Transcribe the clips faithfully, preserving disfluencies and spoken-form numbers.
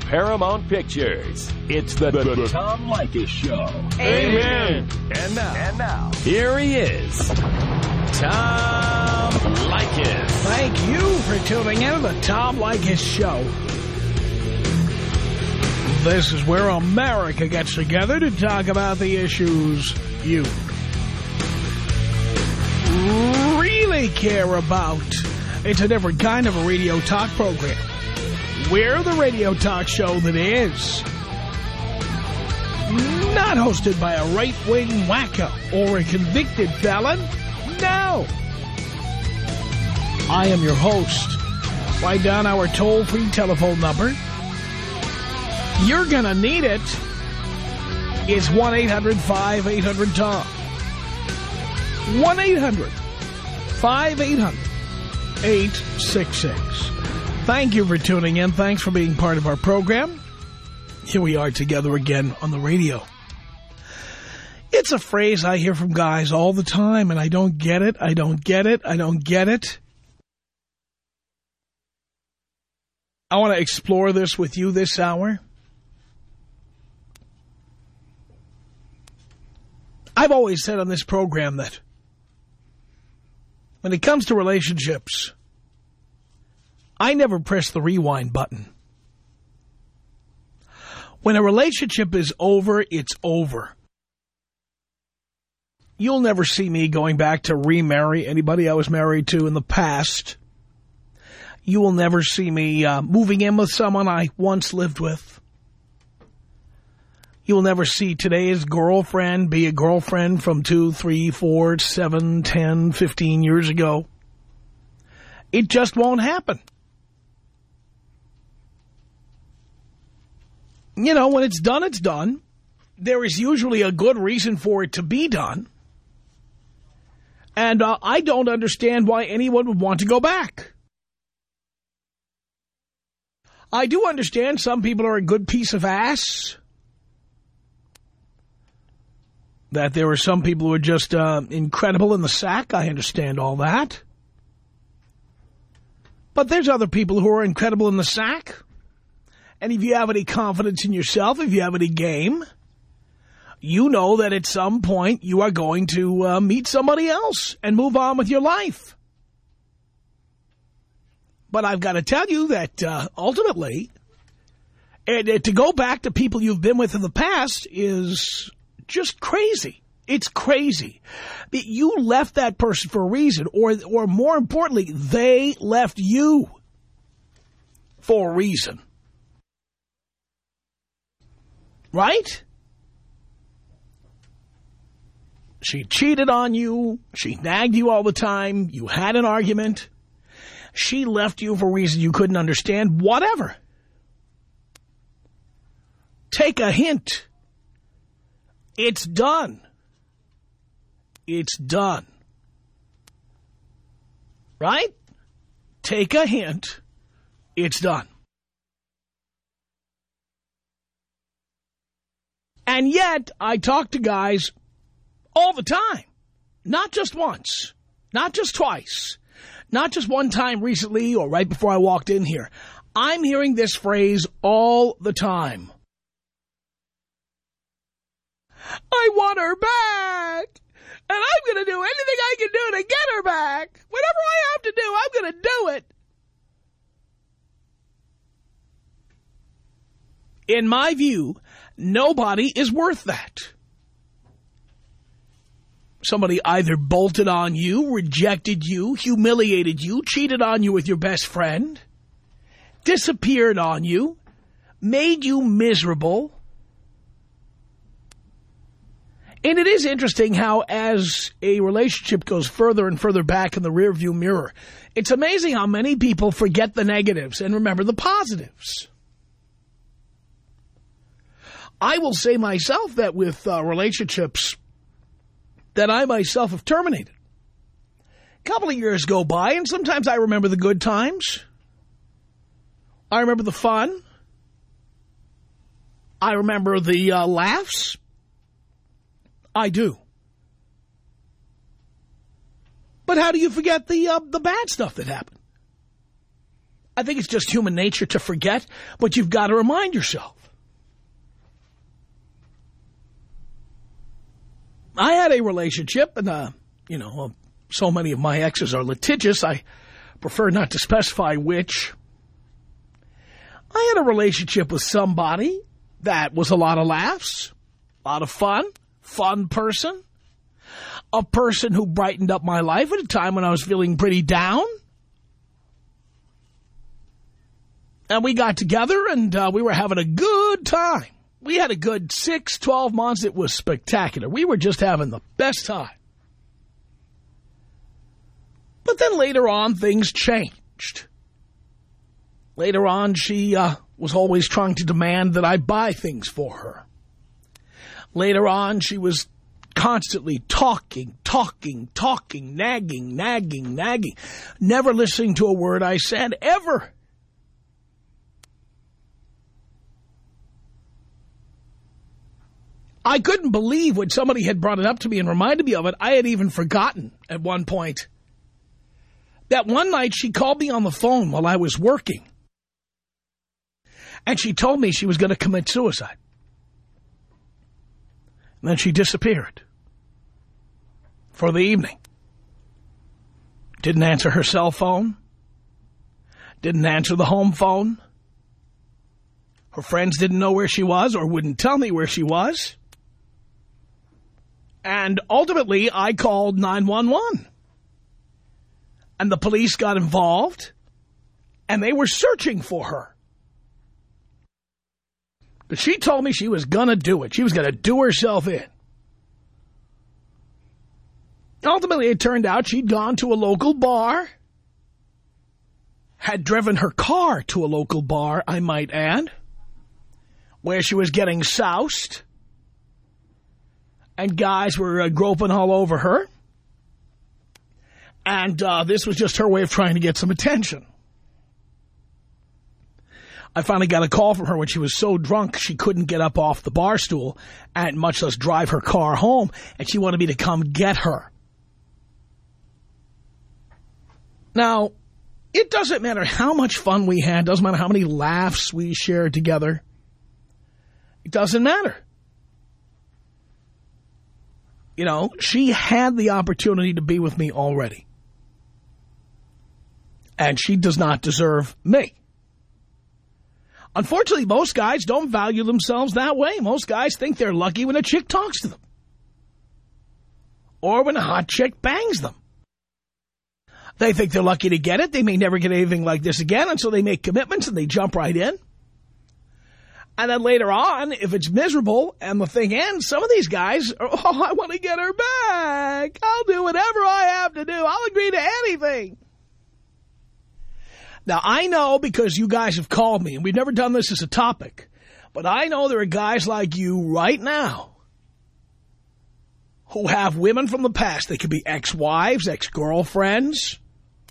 Paramount Pictures. It's the, the, the Tom Leykis Show. Amen. And now, and now, here he is, Tom Leykis. Thank you for tuning in to the Tom Leykis Show. This is where America gets together to talk about the issues you really care about. It's a different kind of a radio talk program. We're the radio talk show that is not hosted by a right-wing wacko or a convicted felon. No. I am your host. Write down our toll-free telephone number. You're going to need it. It's one eight hundred five eight hundred Tom. one eight hundred five eight hundred eight six six. Thank you for tuning in. Thanks for being part of our program. Here we are together again on the radio. It's a phrase I hear from guys all the time, and I don't get it. I don't get it. I don't get it. I want to explore this with you this hour. I've always said on this program that when it comes to relationships, I never press the rewind button. When a relationship is over, it's over. You'll never see me going back to remarry anybody I was married to in the past. You will never see me uh, moving in with someone I once lived with. You will never see today's girlfriend be a girlfriend from two, three, four, seven, ten, fifteen years ago. It just won't happen. You know, when it's done, it's done. There is usually a good reason for it to be done. And uh, I don't understand why anyone would want to go back. I do understand some people are a good piece of ass. That there are some people who are just uh, incredible in the sack. I understand all that. But there's other people who are incredible in the sack. And if you have any confidence in yourself, if you have any game, you know that at some point you are going to uh, meet somebody else and move on with your life. But I've got to tell you that uh, ultimately, and, uh, to go back to people you've been with in the past is just crazy. It's crazy. You left that person for a reason, or or more importantly, they left you for a reason. Right? She cheated on you. She nagged you all the time. You had an argument. She left you for a reason you couldn't understand. Whatever. Take a hint. It's done. It's done. Right? Take a hint. It's done. And yet, I talk to guys all the time. Not just once. Not just twice. Not just one time recently or right before I walked in here. I'm hearing this phrase all the time. I want her back. And I'm going to do anything I can do to get her back. Whatever I have to do, I'm going to do it. In my view, nobody is worth that. Somebody either bolted on you, rejected you, humiliated you, cheated on you with your best friend, disappeared on you, made you miserable. And it is interesting how as a relationship goes further and further back in the rearview mirror, it's amazing how many people forget the negatives and remember the positives. I will say myself that with uh, relationships that I myself have terminated, a couple of years go by and sometimes I remember the good times. I remember the fun. I remember the uh, laughs. I do. But how do you forget the uh, the bad stuff that happened? I think it's just human nature to forget, but you've got to remind yourself. I had a relationship, and, uh, you know, uh, so many of my exes are litigious, I prefer not to specify which. I had a relationship with somebody that was a lot of laughs, a lot of fun, fun person, a person who brightened up my life at a time when I was feeling pretty down. And we got together, and uh, we were having a good time. We had a good six, twelve months. It was spectacular. We were just having the best time. But then later on, things changed. Later on, she uh, was always trying to demand that I buy things for her. Later on, she was constantly talking, talking, talking, nagging, nagging, nagging, never listening to a word I said, ever. I couldn't believe when somebody had brought it up to me and reminded me of it. I had even forgotten at one point that one night she called me on the phone while I was working. And she told me she was going to commit suicide. And then she disappeared for the evening. Didn't answer her cell phone. Didn't answer the home phone. Her friends didn't know where she was or wouldn't tell me where she was. And ultimately, I called nine one one. And the police got involved, and they were searching for her. But she told me she was going to do it. She was going to do herself in. Ultimately, it turned out she'd gone to a local bar, had driven her car to a local bar, I might add, where she was getting soused, and guys were uh, groping all over her. And uh, this was just her way of trying to get some attention. I finally got a call from her when she was so drunk she couldn't get up off the bar stool, and much less drive her car home, and she wanted me to come get her. Now, it doesn't matter how much fun we had, doesn't matter how many laughs we shared together. It doesn't matter. You know, she had the opportunity to be with me already. And she does not deserve me. Unfortunately, most guys don't value themselves that way. Most guys think they're lucky when a chick talks to them. Or when a hot chick bangs them. They think they're lucky to get it. They may never get anything like this again, and so they make commitments and they jump right in. And then later on, if it's miserable and the thing ends, some of these guys, are, oh, I want to get her back. I'll do whatever I have to do. I'll agree to anything. Now, I know because you guys have called me, and we've never done this as a topic, but I know there are guys like you right now who have women from the past. They could be ex-wives, ex-girlfriends.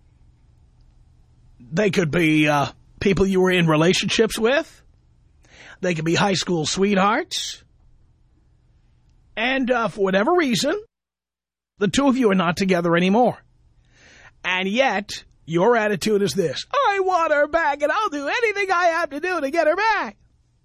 They could be uh, people you were in relationships with. They could be high school sweethearts. And uh, for whatever reason, the two of you are not together anymore. And yet, your attitude is this: I want her back, and I'll do anything I have to do to get her back.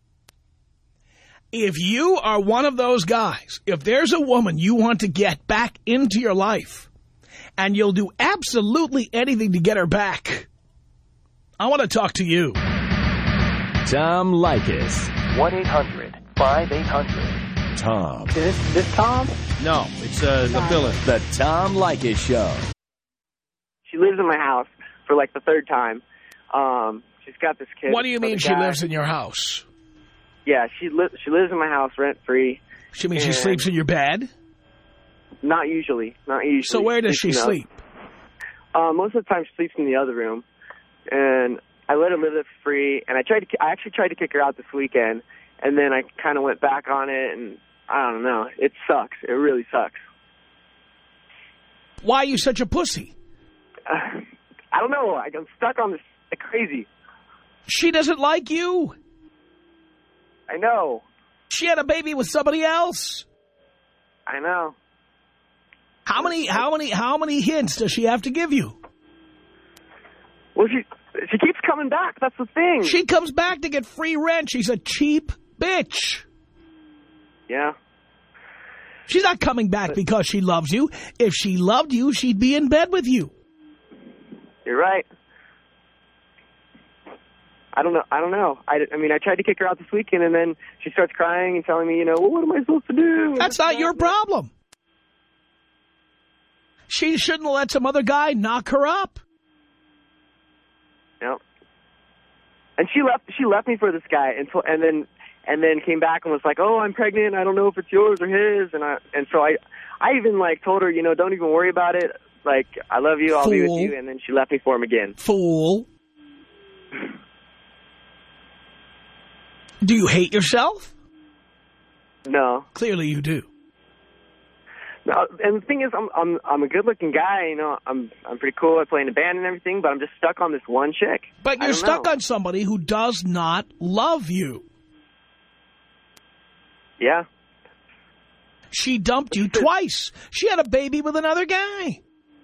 If you are one of those guys, if there's a woman you want to get back into your life, and you'll do absolutely anything to get her back, I want to talk to you. Tom Leykis. one eight hundred five eight hundred Tom. Is this, this Tom? No, it's uh, the Phyllis. The Tom Leykis Show. She lives in my house for like the third time. Um, she's got this kid. What do you mean she lives in your house? Yeah, she, li she lives in my house rent-free. She means she sleeps in your bed? Not usually. Not usually. So where does she you know. sleep? Uh, most of the time she sleeps in the other room. And I let her live there for free, and I tried to. I actually tried to kick her out this weekend, and then I kind of went back on it, and I don't know. It sucks. It really sucks. Why are you such a pussy? Uh, I don't know. I'm stuck on this like crazy. She doesn't like you. I know. She had a baby with somebody else. I know. How many? How many? How many hints does she have to give you? Well, she She keeps coming back. That's the thing. She comes back to get free rent. She's a cheap bitch. Yeah. She's not coming back because she loves you. If she loved you, she'd be in bed with you. You're right. I don't know. I don't know. I, I mean, I tried to kick her out this weekend, and then she starts crying and telling me, you know, well, what am I supposed to do? That's not your problem. She shouldn't have let some other guy knock her up. No. And she left. She left me for this guy, and so, and then and then came back and was like, "Oh, I'm pregnant. I don't know if it's yours or his." And I and so I, I even like told her, you know, don't even worry about it. Like, I love you. I'll Fool. be with you. And then she left me for him again. Fool. Do you hate yourself? No. Clearly you do. No, and the thing is, I'm I'm I'm a good-looking guy. You know, I'm I'm pretty cool. I play in a band and everything, but I'm just stuck on this one chick. But you're stuck on somebody who does not love you. Yeah. She dumped you twice. She had a baby with another guy.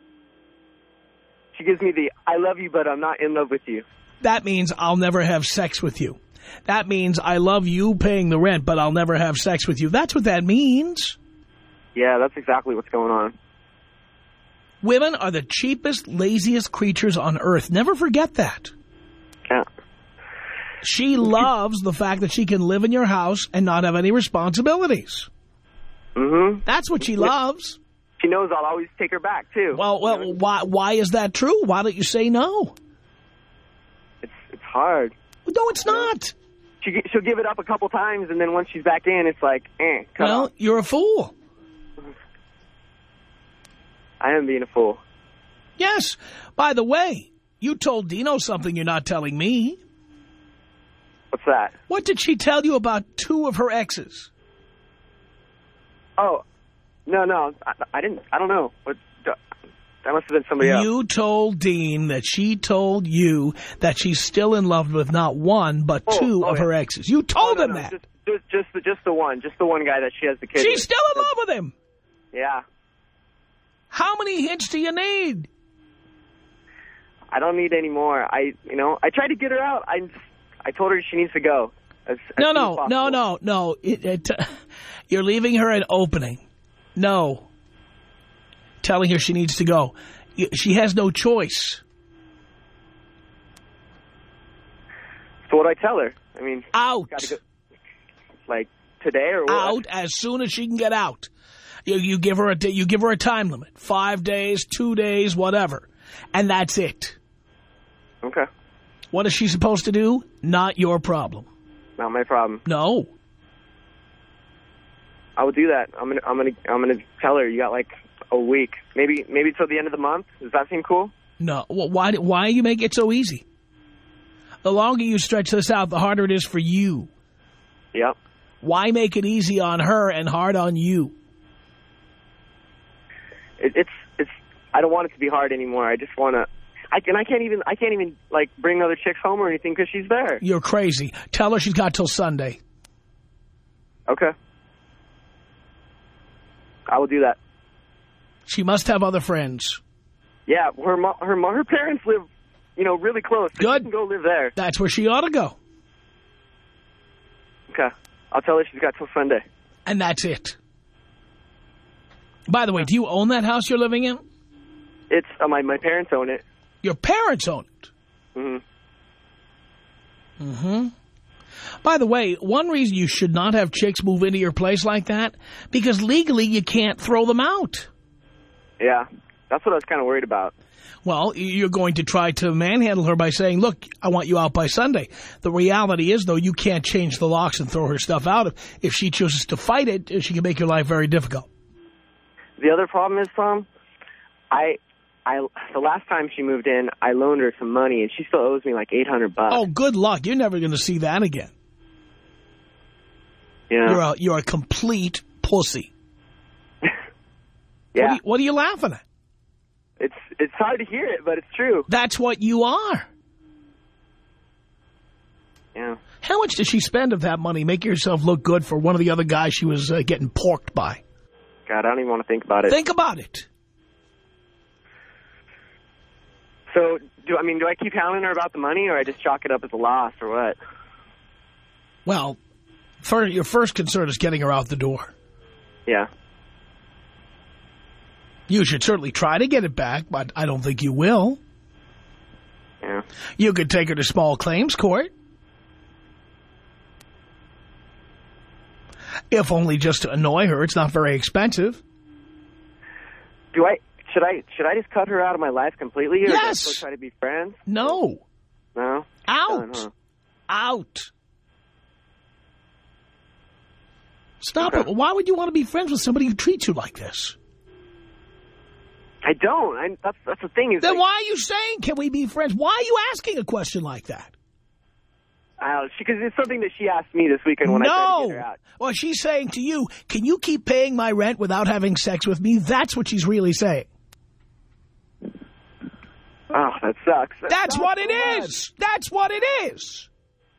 She gives me the, I love you, but I'm not in love with you. That means I'll never have sex with you. That means I love you paying the rent, but I'll never have sex with you. That's what that means. Yeah, that's exactly what's going on. Women are the cheapest, laziest creatures on earth. Never forget that. Yeah. She loves the fact that she can live in your house and not have any responsibilities. Mm-hmm. That's what she loves. She knows I'll always take her back, too. Well, well, you know? why why is that true? Why don't you say no? It's it's hard. No, it's not. She, she'll give it up a couple times, and then once she's back in, it's like, eh, cut Well, off. you're a fool. I am being a fool. Yes. By the way, you told Dino something you're not telling me. What's that? What did she tell you about two of her exes? Oh, no, no, I, I didn't, I don't know. What, that must have been somebody else. You told Dean that she told you that she's still in love with not one, but oh, two oh, of yeah. her exes. You told oh, no, him no, that. Just, just, just, the, just the one, just the one guy that she has the kid She's with. still in love with him. Yeah. How many hints do you need? I don't need any more. I, you know, I tried to get her out. I, I told her she needs to go. As, as no, soon no, as possible. no, no, no. It, it, uh, you're leaving her an opening. No. Telling her she needs to go. She has no choice. So what do I tell her? I mean, out. Gotta go, like today or what? Out as soon as she can get out. You, you give her a you give her a time limit, five days, two days, whatever, and that's it. Okay. What is she supposed to do? Not your problem. Not my problem. No. I will do that. I'm gonna I'm gonna I'm gonna tell her you got like a week, maybe maybe till the end of the month. Does that seem cool? No. Well, why why you make it so easy? The longer you stretch this out, the harder it is for you. Yep. Why make it easy on her and hard on you? It, it's it's. I don't want it to be hard anymore. I just want to. I can. I can't even. I can't even like bring other chicks home or anything because she's there. You're crazy. Tell her she's got till Sunday. Okay. I will do that. She must have other friends. Yeah, her mo her mo her parents live, you know, really close. So Good. She can go live there. That's where she ought to go. Okay. I'll tell her she's got till Sunday. And that's it. By the way, do you own that house you're living in? It's uh, my my parents own it. Your parents own it. Mm-hmm. Mm-hmm. By the way, one reason you should not have chicks move into your place like that, because legally you can't throw them out. Yeah, that's what I was kind of worried about. Well, you're going to try to manhandle her by saying, look, I want you out by Sunday. The reality is, though, you can't change the locks and throw her stuff out. If, if she chooses to fight it, she can make your life very difficult. The other problem is, Tom, I, I, the last time she moved in, I loaned her some money, and she still owes me like eight hundred bucks. Oh, good luck. You're never going to see that again. Yeah. You're a, you're a complete pussy. Yeah. What are, you, what are you laughing at? It's it's hard to hear it, but it's true. That's what you are. Yeah. How much did she spend of that money? Make yourself look good for one of the other guys she was uh, getting porked by. God, I don't even want to think about it. Think about it. So, do I mean, do I keep hounding her about the money, or I just chalk it up as a loss, or what? Well, for, your first concern is getting her out the door. Yeah. You should certainly try to get it back, but I don't think you will. Yeah. You could take her to small claims court. If only just to annoy her. It's not very expensive. Do I should I should I just cut her out of my life completely, or yes. still try to be friends? No. No. Out. Huh? Out. Stop okay. it. Why would you want to be friends with somebody who treats you like this? I don't. I, that's that's the thing. Is then like, why are you saying, can we be friends? Why are you asking a question like that? Uh, because it's something that she asked me this weekend when no. I tried to get her out. Well, she's saying to you, can you keep paying my rent without having sex with me? That's what she's really saying. Oh, that sucks. That That's sucks what so it much. is. That's what it is.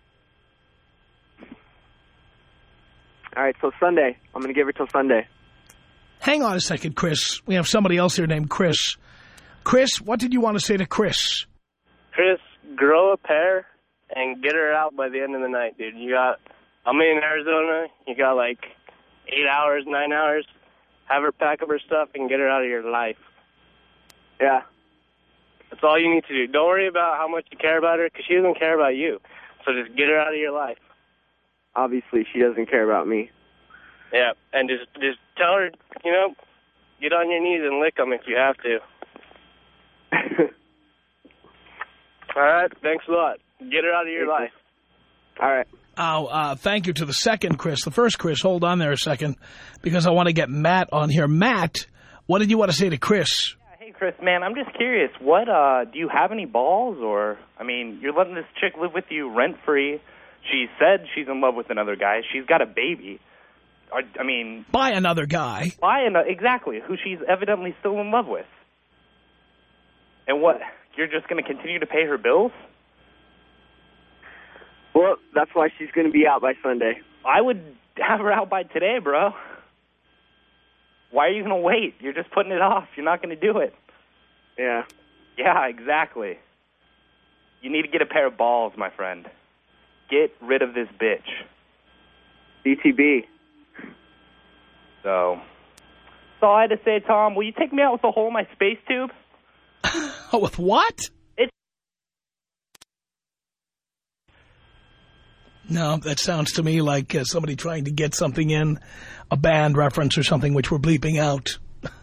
All right, so Sunday. I'm going to give her till Sunday. Hang on a second, Chris. We have somebody else here named Chris. Chris, what did you want to say to Chris? Chris, grow a pair and get her out by the end of the night, dude. You got, I'm in Arizona. You got like eight hours, nine hours. Have her pack up her stuff and get her out of your life. Yeah. That's all you need to do. Don't worry about how much you care about her, because she doesn't care about you. So just get her out of your life. Obviously, she doesn't care about me. Yeah, and just just tell her, you know, get on your knees and lick them if you have to. All right, thanks a lot. Get her out of your life. All right. Oh, uh, thank you to the second Chris. The first Chris, hold on there a second, because I want to get Matt on here. Matt, what did you want to say to Chris? Yeah, hey, Chris, man, I'm just curious. What, uh, do you have any balls? Or, I mean, you're letting this chick live with you rent-free. She said she's in love with another guy. She's got a baby. I, I mean... By another guy. By another, exactly, who she's evidently still in love with. And what, you're just going to continue to pay her bills? Well, that's why she's going to be out by Sunday. I would have her out by today, bro. Why are you going to wait? You're just putting it off. You're not going to do it. Yeah. Yeah, exactly. You need to get a pair of balls, my friend. Get rid of this bitch. B T B. So, that's all I had to say, Tom. Will you take me out with a hole in my space tube? Oh, with what? It's No, that sounds to me like uh, somebody trying to get something in, a band reference or something, which we're bleeping out.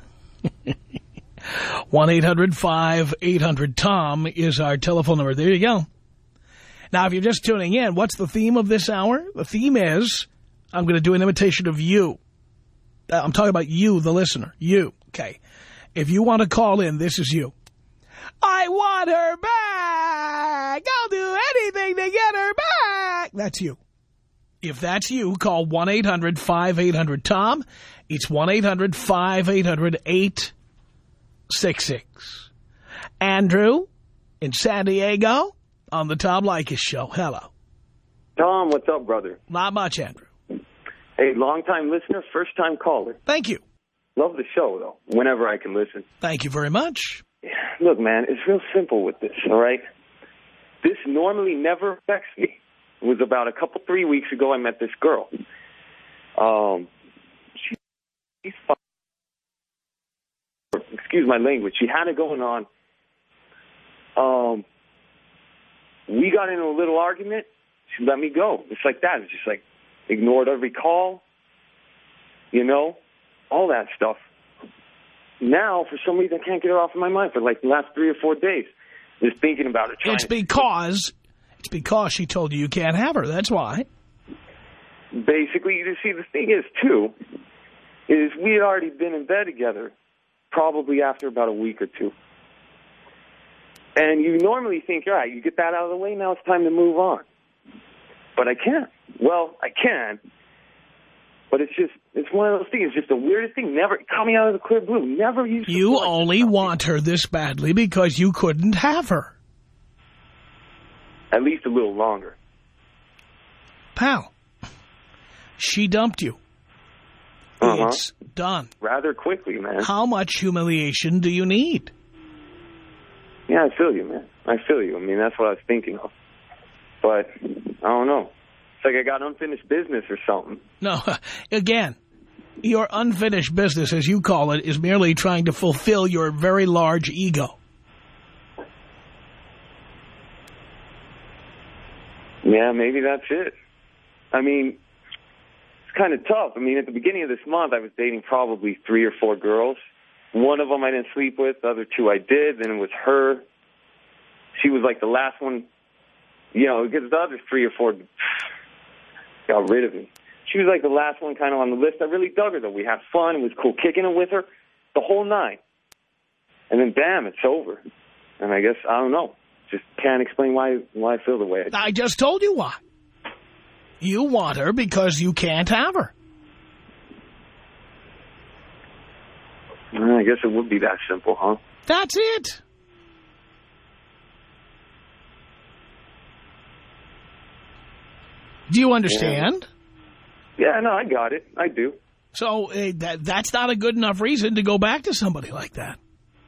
one eight hundred five eight hundred Tom is our telephone number. There you go. Now, if you're just tuning in, what's the theme of this hour? The theme is, I'm going to do an imitation of you. Uh, I'm talking about you, the listener. You. Okay. If you want to call in, this is you. I want her back. I'll do anything to get her back. That's you. If that's you, call one eight hundred five eight hundred Tom. It's one eight hundred five eight hundred eight six six. Andrew in San Diego on the Tom Leykis Show. Hello. Tom, what's up, brother? Not much, Andrew. Hey, long-time listener, first-time caller. Thank you. Love the show, though, whenever I can listen. Thank you very much. Yeah, look, man, it's real simple with this, all right? This normally never affects me. It was about a couple, three weeks ago I met this girl. Um, she, she's fine. Excuse my language. She had it going on. Um, we got into a little argument. She let me go. It's like that. It's just like ignored every call, you know, all that stuff. Now, for some reason, I can't get her off of my mind for like the last three or four days. Just thinking about it. It's because, it's because she told you you can't have her. That's why. Basically, you see, the thing is, too, is we had already been in bed together probably after about a week or two. And you normally think, all right, you get that out of the way, now it's time to move on. But I can't. Well, I can. But it's just, it's one of those things. It's just the weirdest thing. Never, coming out of the clear blue. Never used to. You only want her this badly because you couldn't have her. At least a little longer. Pal, she dumped you. Uh-huh. It's done. Rather quickly, man. How much humiliation do you need? Yeah, I feel you, man. I feel you. I mean, that's what I was thinking of. But, I don't know. It's like I got unfinished business or something. No, again, your unfinished business, as you call it, is merely trying to fulfill your very large ego. Yeah, maybe that's it. I mean, it's kind of tough. I mean, at the beginning of this month, I was dating probably three or four girls. One of them I didn't sleep with. The other two I did. Then it was her. She was like the last one. You know, because the other three or four got rid of me. She was like the last one kind of on the list. I really dug her, though. We had fun. It was cool kicking it with her the whole night. And then, bam, it's over. And I guess, I don't know. Just can't explain why why I feel the way I do. I just told you why. You want her because you can't have her. I guess it would be that simple, huh? That's it. Do you understand? Yeah, yeah no, I got it. I do. So uh, that that's not a good enough reason to go back to somebody like that.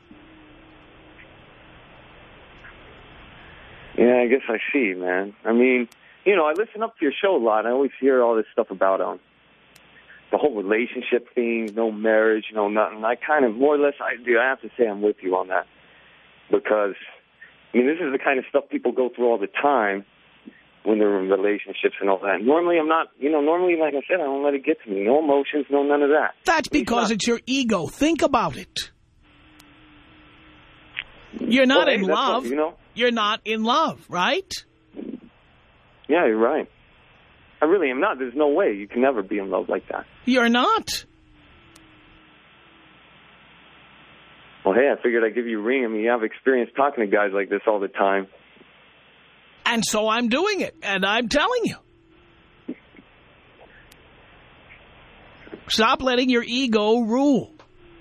Yeah, I guess I see, man. I mean, you know, I listen up to your show a lot. I always hear all this stuff about um, the whole relationship thing, no marriage, no nothing. I kind of, more or less, I do. I have to say I'm with you on that. Because, I mean, this is the kind of stuff people go through all the time when they're in relationships and all that. Normally, I'm not, you know, normally, like I said, I don't let it get to me. No emotions, no none of that. That's because it's your ego. Think about it. You're not well, in hey, love. What, you know? You're not in love, right? Yeah, you're right. I really am not. There's no way you can never be in love like that. You're not. Well, hey, I figured I'd give you a ring. I mean, you have experience talking to guys like this all the time. And so I'm doing it, and I'm telling you. Stop letting your ego rule.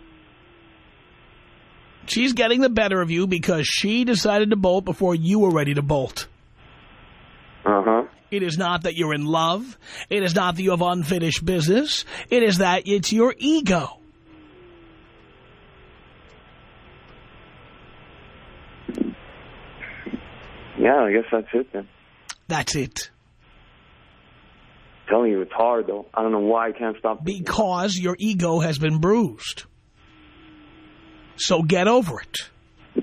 She's getting the better of you because she decided to bolt before you were ready to bolt. Uh-huh. It is not that you're in love. It is not that you have unfinished business. It is that it's your ego. Yeah, I guess that's it then. That's it. I'm telling you, it's hard, though. I don't know why I can't stop. Because your ego has been bruised. So get over it.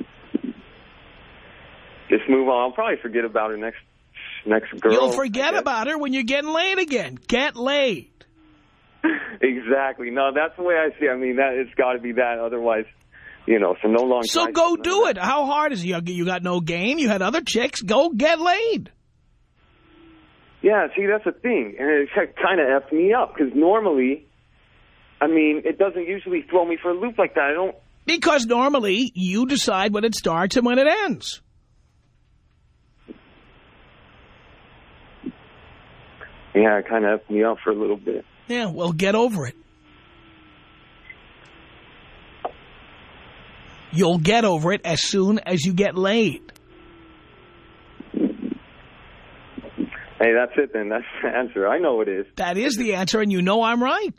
Just move on. I'll probably forget about her next next girl. You'll forget about her when you're getting laid again. Get laid. Exactly. No, that's the way I see it. I mean, that it's got to be that. Otherwise, you know, so no long So time. go do it. How hard is it? You got no game. You had other chicks. Go get laid. Yeah, see, that's the thing. And it kind of effed me up because normally, I mean, it doesn't usually throw me for a loop like that. I don't. Because normally you decide when it starts and when it ends. Yeah, it kind of effed me up for a little bit. Yeah, well, get over it. You'll get over it as soon as you get laid. Hey, that's it then. That's the answer. I know it is. That is the answer, and you know I'm right.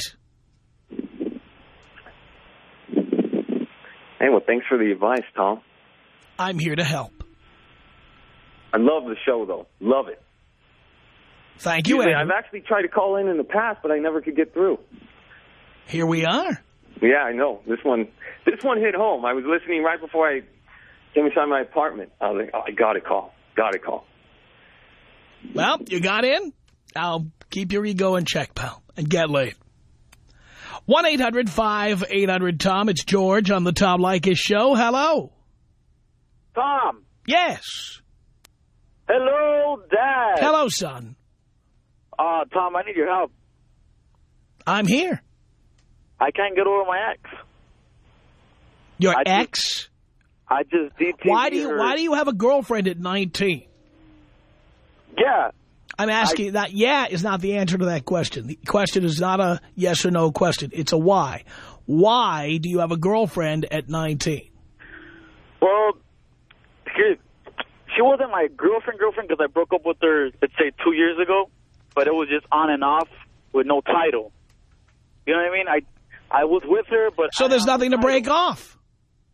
Hey, well, thanks for the advice, Tom. I'm here to help. I love the show, though. Love it. Thank you, Usually, Ed. I've actually tried to call in in the past, but I never could get through. Here we are. Yeah, I know. This one this one hit home. I was listening right before I came inside my apartment. I was like, oh, I got to call. Got to call. Well, you got in. I'll keep your ego in check, pal, and get laid. one eight hundred five eight hundred Tom. It's George on the Tom Leykis Show. Hello. Tom. Yes. Hello, Dad. Hello, son. Uh, Tom, I need your help. I'm here. I can't get over my ex. Your I ex? Just, I just D T V'd Why do you her. Why do you have a girlfriend at nineteen? Yeah. I'm asking I, that. Yeah, is not the answer to that question. The question is not a yes or no question. It's a why. Why do you have a girlfriend at nineteen? Well, she, she wasn't my girlfriend girlfriend because I broke up with her, let's say, two years ago. But it was just on and off with no title. You know what I mean? I I was with her, but... So there's nothing to break off.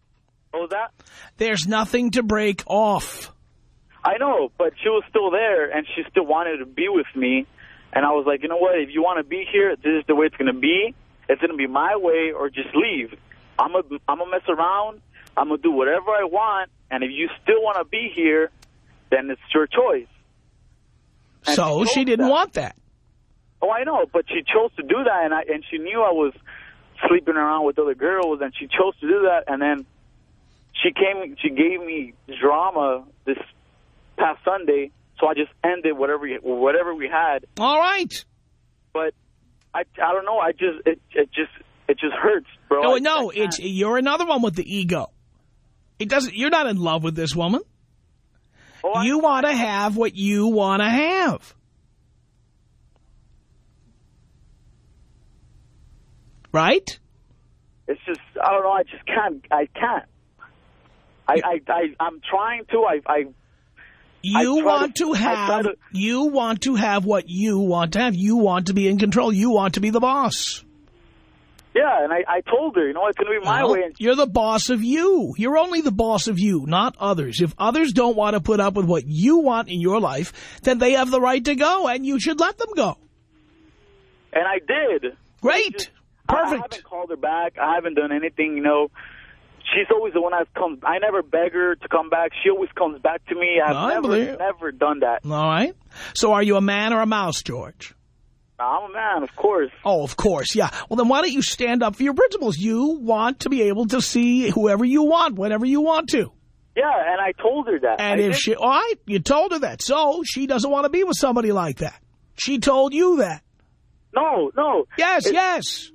What was that? There's nothing to break off. I know, but she was still there, and she still wanted to be with me. And I was like, you know what? If you want to be here, this is the way it's going to be. It's going to be my way, or just leave. I'm going I'm to mess around. I'm going to do whatever I want. And if you still want to be here, then it's your choice. And so she, she didn't that. want that. Oh, I know, but she chose to do that, and I and she knew I was sleeping around with other girls, and she chose to do that. And then she came, she gave me drama this past Sunday, so I just ended whatever whatever we had. All right, but I I don't know. I just it it just it just hurts, bro. No, I, no, I it's you're another one with the ego. It doesn't. You're not in love with this woman. Oh, you want to have what you want to have. Right? It's just, I don't know, I just can't, I can't. I, I, I, I'm trying to, I, I You I want to, to have, to, you want to have what you want to have. You want to be in control. You want to be the boss. Yeah, and I, I told her, you know, it's going to be my well, way. And you're the boss of you. You're only the boss of you, not others. If others don't want to put up with what you want in your life, then they have the right to go, and you should let them go. And I did. Great. Just, Perfect. I haven't called her back. I haven't done anything, you know. She's always the one that comes. I never beg her to come back. She always comes back to me. I've I never, believe. never done that. All right. So are you a man or a mouse, George? I'm a man, of course. Oh, of course, yeah. Well, then why don't you stand up for your principles? You want to be able to see whoever you want, whenever you want to. Yeah, and I told her that. And I if did. she, all right, you told her that. So she doesn't want to be with somebody like that. She told you that. No, no. Yes, it's, yes.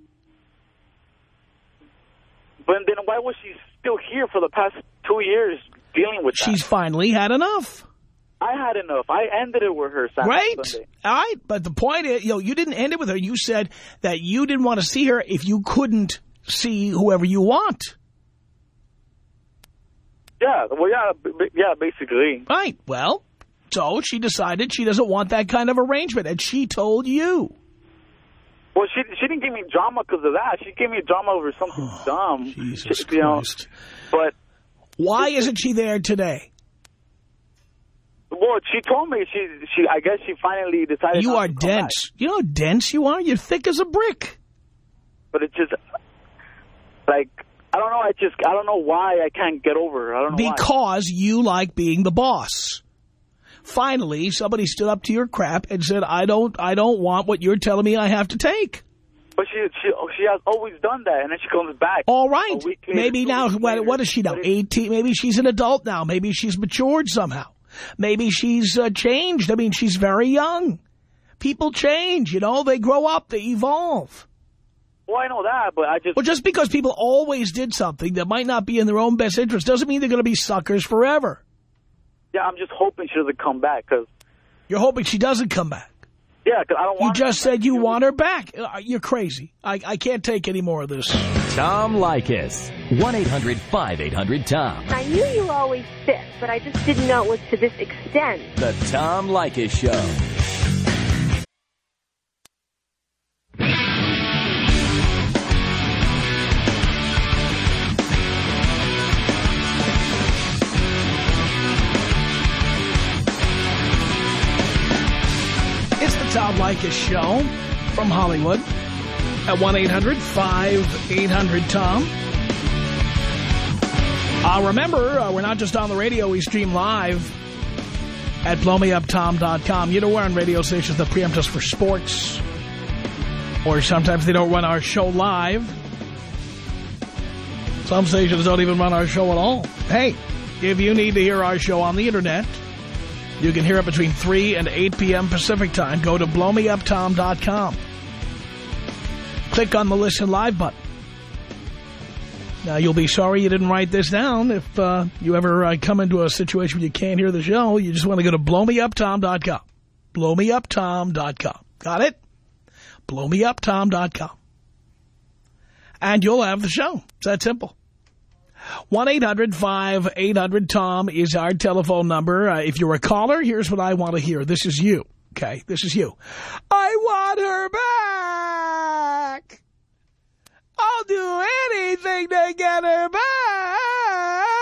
But then why was she still here for the past two years dealing with that? She's finally had enough. I had enough. I ended it with her Saturday, Great. Sunday. All right. But the point is, you know, you didn't end it with her. You said that you didn't want to see her if you couldn't see whoever you want. Yeah. Well, yeah, yeah, basically. Right. Well, so she decided she doesn't want that kind of arrangement, and she told you. Well, she she didn't give me drama because of that. She gave me drama over something oh, dumb. Jesus she, you Christ. Know, but why isn't she there today? Well, she told me she she. I guess she finally decided. You not are to come dense. back. You know how dense you are? You're thick as a brick. But it's just like I don't know. I just I don't know why I can't get over her. I don't know because why. you like being the boss. Finally, somebody stood up to your crap and said, "I don't, I don't want what you're telling me I have to take." But she she she has always done that, and then she comes back. All right. Later, Maybe now, what, what is she now? eighteen? Maybe she's an adult now. Maybe she's matured somehow. Maybe she's uh, changed. I mean, she's very young. People change, you know. They grow up. They evolve. Well, I know that, but I just... Well, just because people always did something that might not be in their own best interest doesn't mean they're going to be suckers forever. Yeah, I'm just hoping she doesn't come back, because... You're hoping she doesn't come back? Yeah, because I don't want You just said you she want her back. You're crazy. I, I can't take any more of this. Tom Leykis. one eight hundred five eight hundred Tom. I knew you were always sick, but I just didn't know it was to this extent. The Tom Leykis Show. It's the Tom Leykis Show from Hollywood at one eight hundred five eight hundred Tom. Uh, remember, uh, we're not just on the radio. We stream live at blow me up tom dot com. You know, we're on radio stations that preempt us for sports. Or sometimes they don't run our show live. Some stations don't even run our show at all. Hey, if you need to hear our show on the Internet, you can hear it between three and eight p m Pacific time. Go to blow me up tom dot com. Click on the Listen Live button. Now, you'll be sorry you didn't write this down. If uh, you ever uh, come into a situation where you can't hear the show, you just want to go to blow me up tom dot com. blow me up tom dot com. Got it? blow me up tom dot com. And you'll have the show. It's that simple. one eight hundred five eight hundred Tom is our telephone number. Uh, if you're a caller, here's what I want to hear. This is you. Okay, this is you. I want her back. I'll do anything to get her back.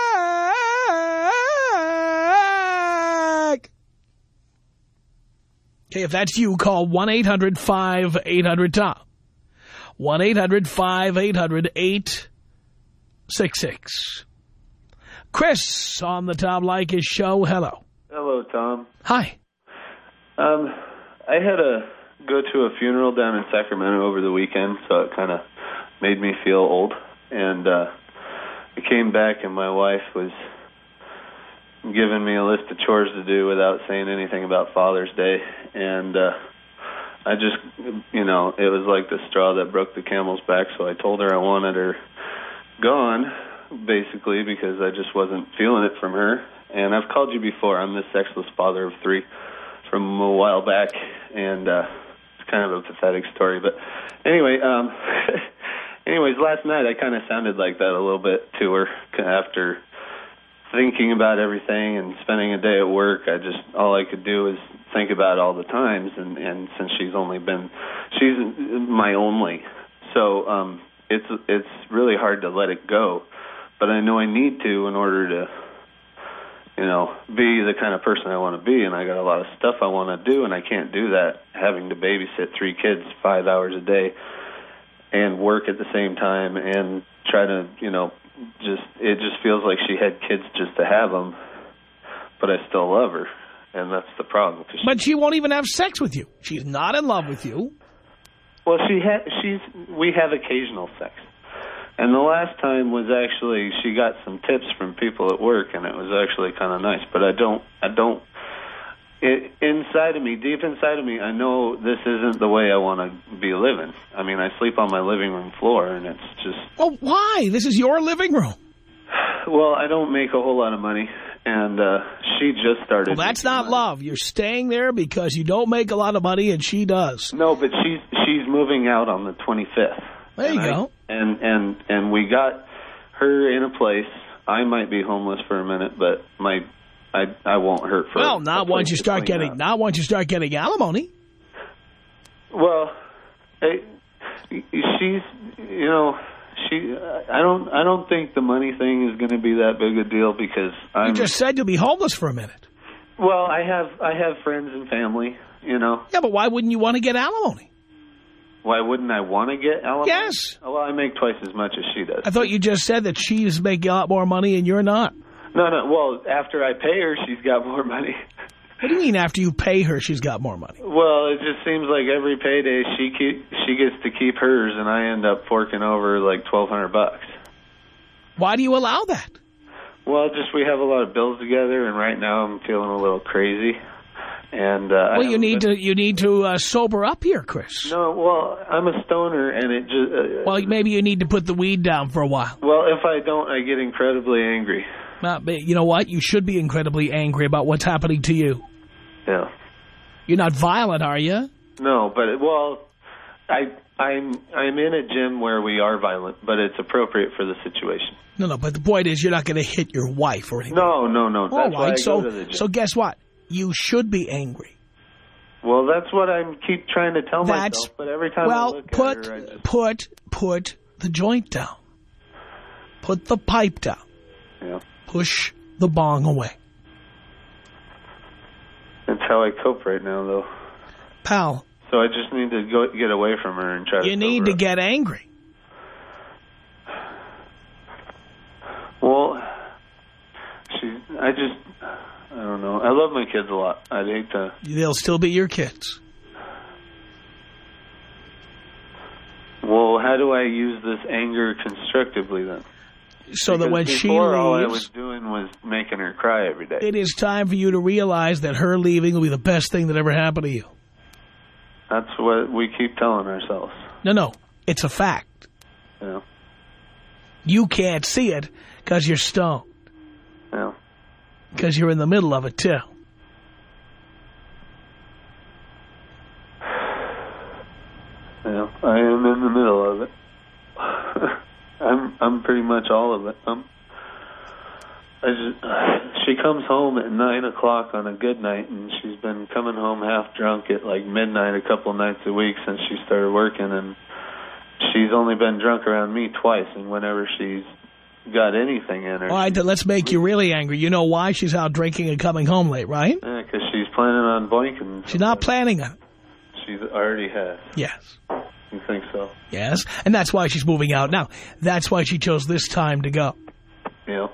Okay, if that's you, call one eight hundred five eight hundred Tom. one eight hundred five eight hundred eight six six. Chris on the Tom Leykis show. Hello. Hello, Tom. Hi. Um, I had to go to a funeral down in Sacramento over the weekend, so it kind of made me feel old. And uh, I came back, and my wife was giving me a list of chores to do without saying anything about Father's Day. And uh, I just, you know, it was like the straw that broke the camel's back, so I told her I wanted her gone, basically, because I just wasn't feeling it from her. And I've called you before. I'm the sexless father of three from a while back, and uh, it's kind of a pathetic story. But anyway, um, anyways, last night I kind of sounded like that a little bit to her after thinking about everything and spending a day at work. I just, all I could do is think about all the times, and, and since she's only been, she's my only, so um, it's it's really hard to let it go. But I know I need to in order to, you know, be the kind of person I want to be, and I got a lot of stuff I want to do, and I can't do that having to babysit three kids five hours a day and work at the same time and try to, you know, just, it just feels like she had kids just to have them, but I still love her, and that's the problem. She, but she won't even have sex with you. She's not in love with you. Well, she ha- she's, we have occasional sex. And the last time was actually, she got some tips from people at work, and it was actually kind of nice. But I don't, I don't, it, inside of me, deep inside of me, I know this isn't the way I want to be living. I mean, I sleep on my living room floor, and it's just... Well, why? This is your living room. Well, I don't make a whole lot of money, and uh, she just started... Well, that's not money. Love. You're staying there because you don't make a lot of money, and she does. No, but she's, she's moving out on the twenty-fifth. There you and go. I, and, and, and we got her in a place. I might be homeless for a minute, but my... I, I won't hurt for well, not once you start getting out. Not once you start getting alimony. Well, I, she's you know she I don't I don't think the money thing is going to be that big a deal because I'm. You just said you'll be homeless for a minute. Well, I have I have friends and family, you know. Yeah, but why wouldn't you want to get alimony? Why wouldn't I want to get alimony? Yes. Well, I make twice as much as she does. I thought you just said that she's making a lot more money and you're not. No, no. Well, after I pay her, she's got more money. What do you mean after you pay her, she's got more money? Well, it just seems like every payday she keep, she gets to keep hers, and I end up forking over like twelve hundred bucks. Why do you allow that? Well, just we have a lot of bills together, and right now I'm feeling a little crazy. And uh, well, you need been... to you need to uh, sober up here, Chris. No, well, I'm a stoner, and it just. Uh, well, maybe you need to put the weed down for a while. Well, if I don't, I get incredibly angry. Uh, you know what? You should be incredibly angry about what's happening to you. Yeah. You're not violent, are you? No, but, well, I, I'm I'm in a gym where we are violent, but it's appropriate for the situation. No, no, but the point is you're not going to hit your wife or anything. No, no, no. All that's right, why I so, go to the gym. So guess what? You should be angry. Well, that's what I keep trying to tell that's, myself, but every time well, I look put, at her, I just... put, put the joint down. Put the pipe down. Yeah. Push the bong away. That's how I cope right now, though. Pal. So I just need to go get away from her and try to... You need to up. get angry. Well, she, I just, I don't know. I love my kids a lot. I'd hate to... They'll still be your kids. Well, how do I use this anger constructively then? So because that when she before, leaves, all I was doing was making her cry every day. It is time for you to realize that her leaving will be the best thing that ever happened to you. That's what we keep telling ourselves. No, no. It's a fact. Yeah. You can't see it because you're stoned. Yeah. Because you're in the middle of it, too. Yeah, I am in the middle of it. I'm I'm pretty much all of it. I'm, I just, she comes home at nine o'clock on a good night, and she's been coming home half drunk at like midnight a couple of nights a week since she started working, and she's only been drunk around me twice, and whenever she's got anything in her... All right, then let's make you really angry. You know why she's out drinking and coming home late, right? Yeah, because she's planning on boinking. She's not planning on it. She's already has. Yes. You think so? Yes, and that's why she's moving out now. That's why she chose this time to go. Yeah.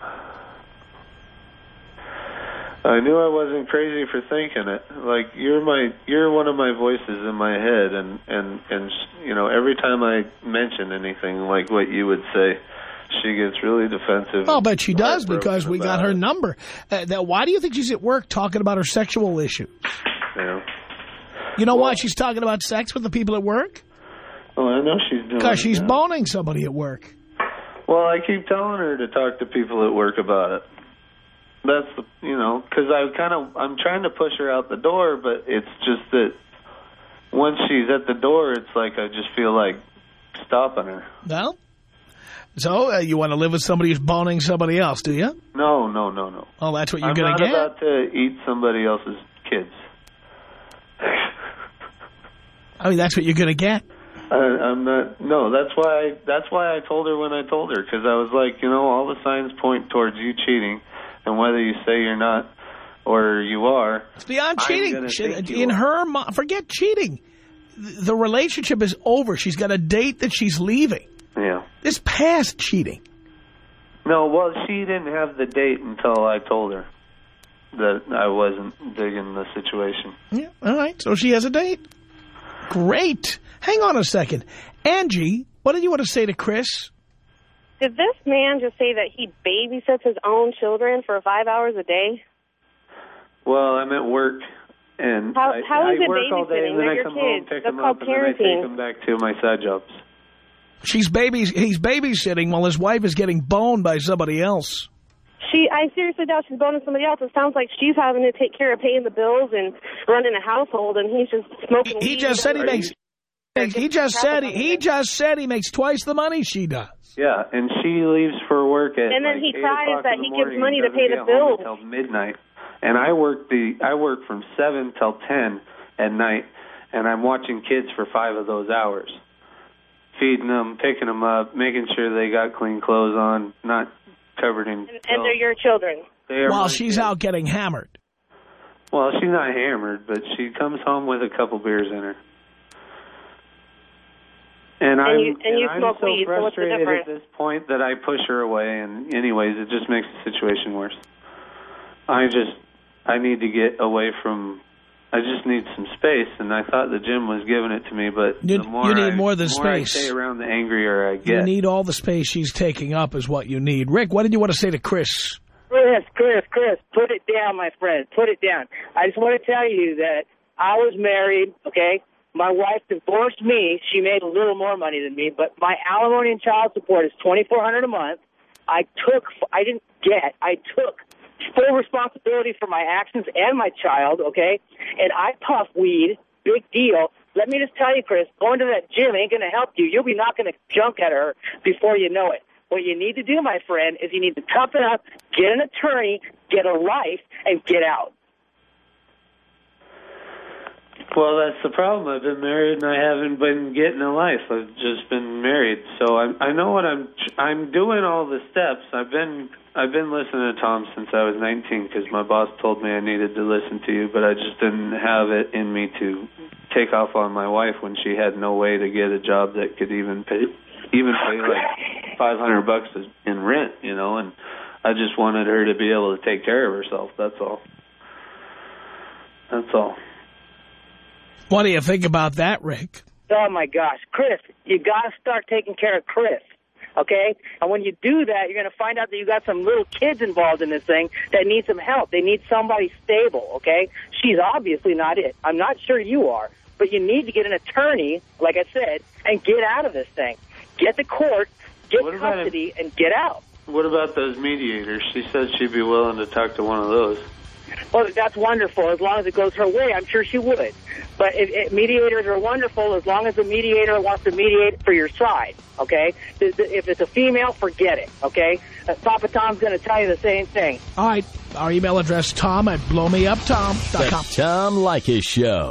I knew I wasn't crazy for thinking it. Like, you're my, you're one of my voices in my head, and, and, and you know, every time I mention anything like what you would say, she gets really defensive. Oh, but she does, because we got her it. number. Uh, that, why do you think she's at work talking about her sexual issues? Yeah. You know well, why she's talking about sex with the people at work? Oh, I know she's doing it. Because she's yeah. boning somebody at work. Well, I keep telling her to talk to people at work about it. That's, the, you know, because I kind of, I'm trying to push her out the door, but it's just that once she's at the door, it's like I just feel like stopping her. Well, so uh, you want to live with somebody who's boning somebody else, do you? No, no, no, no. Oh, that's what you're I'm going to get? I'm not about to eat somebody else's kids. I mean, that's what you're going to get. I, I'm not. No, that's why. I, that's why I told her when I told her, because I was like, you know, all the signs point towards you cheating, and whether you say you're not or you are, it's beyond cheating. She, in are. her, forget cheating. The relationship is over. She's got a date that she's leaving. Yeah. It's past cheating. No, well, she didn't have the date until I told her that I wasn't digging the situation. Yeah. All right. So she has a date. Great. Hang on a second. Angie, what did you want to say to Chris? Did this man just say that he babysits his own children for five hours a day? Well, I'm at work, and how, I, how is I it work all day, and then I your come kids? home, pick That's them up, and then I parenting. take them back to my side jobs. She's babies. He's babysitting while his wife is getting boned by somebody else. She, I seriously doubt she's boning somebody else. It sounds like she's having to take care of paying the bills and running a household, and he's just smoking He, he weed. just said he makes. He just said he, he just said he makes twice the money she does. Yeah, and she leaves for work at and then like he eight cries o'clock that in the he gives morning money and to pay the doesn't get home bills until midnight. And I work the I work from seven till ten at night, and I'm watching kids for five of those hours, feeding them, picking them up, making sure they got clean clothes on, not covered in. And, and they're your children. They While she's kids. out getting hammered. Well, she's not hammered, but she comes home with a couple beers in her. And, and I'm, you, and you and smoke I'm so weed, so what's the frustrated difference? at this point that I push her away, and anyways, it just makes the situation worse. I just, I need to get away from, I just need some space, and I thought the gym was giving it to me, but you, the more you need I, more than the more space. I stay around, the angrier I get. You need all the space she's taking up is what you need. Rick, what did you want to say to Chris? Chris, Chris, Chris, put it down, my friend. Put it down. I just want to tell you that I was married, okay? My wife divorced me. She made a little more money than me, but my alimony and child support is twenty-four hundred dollars a month. I took, I didn't get, I took full responsibility for my actions and my child, okay? And I puff weed, big deal. Let me just tell you, Chris, going to that gym ain't going to help you. You'll be knocking a junk at her before you know it. What you need to do, my friend, is you need to toughen up, get an attorney, get a life, and get out. Well, that's the problem. I've been married and I haven't been getting a life. I've just been married, so I, I know what I'm. I'm doing all the steps. I've been. I've been listening to Tom since I was nineteen because my boss told me I needed to listen to you, but I just didn't have it in me to take off on my wife when she had no way to get a job that could even pay, even pay like five hundred bucks in rent, you know. And I just wanted her to be able to take care of herself. That's all. That's all. What do you think about that, Rick? Oh, my gosh. Chris, you got to start taking care of Chris, okay? And when you do that, you're going to find out that you got some little kids involved in this thing that need some help. They need somebody stable, okay? She's obviously not it. I'm not sure you are. But you need to get an attorney, like I said, and get out of this thing. Get to court, get What about custody, if- and get out. What about those mediators? She said she'd be willing to talk to one of those. Well, that's wonderful. As long as it goes her way, I'm sure she would. But it, it, mediators are wonderful as long as the mediator wants to mediate for your side, okay? If it's a female, forget it, okay? Uh, Papa Tom's going to tell you the same thing. All right. Our email address, Tom at blow me up tom dot com. The Tom Leykis Show.